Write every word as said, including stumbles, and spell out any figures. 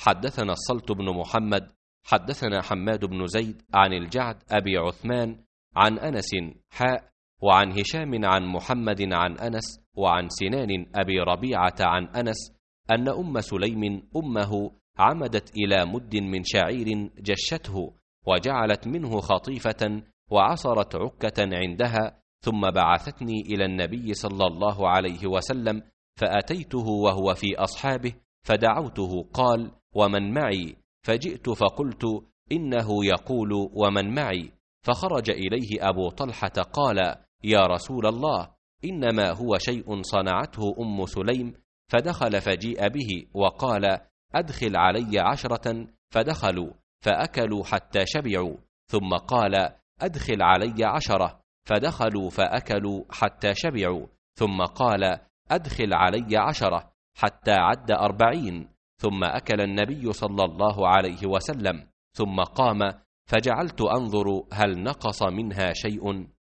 حدثنا الصلت بن محمد حدثنا حماد بن زيد عن الجعد أبي عثمان عن أنس حاء وعن هشام عن محمد عن أنس وعن سنان أبي ربيعة عن أنس أن أم سليم أمه عمدت إلى مد من شعير جشته وجعلت منه خطيفة وعصرت عكة عندها ثم بعثتني إلى النبي صلى الله عليه وسلم فأتيته وهو في أصحابه فدعوته قال ومن معي؟ فجئت فقلت إنه يقول ومن معي؟ فخرج إليه أبو طلحة قال يا رسول الله إنما هو شيء صنعته أم سليم. فدخل فجيء به وقال أدخل علي عشرة فدخلوا فأكلوا حتى شبعوا ثم قال أدخل علي عشرة فدخلوا فأكلوا حتى شبعوا ثم قال أدخل علي عشرة حتى عد أربعين ثم أكل النبي صلى الله عليه وسلم ثم قام فجعلت أنظر هل نقص منها شيء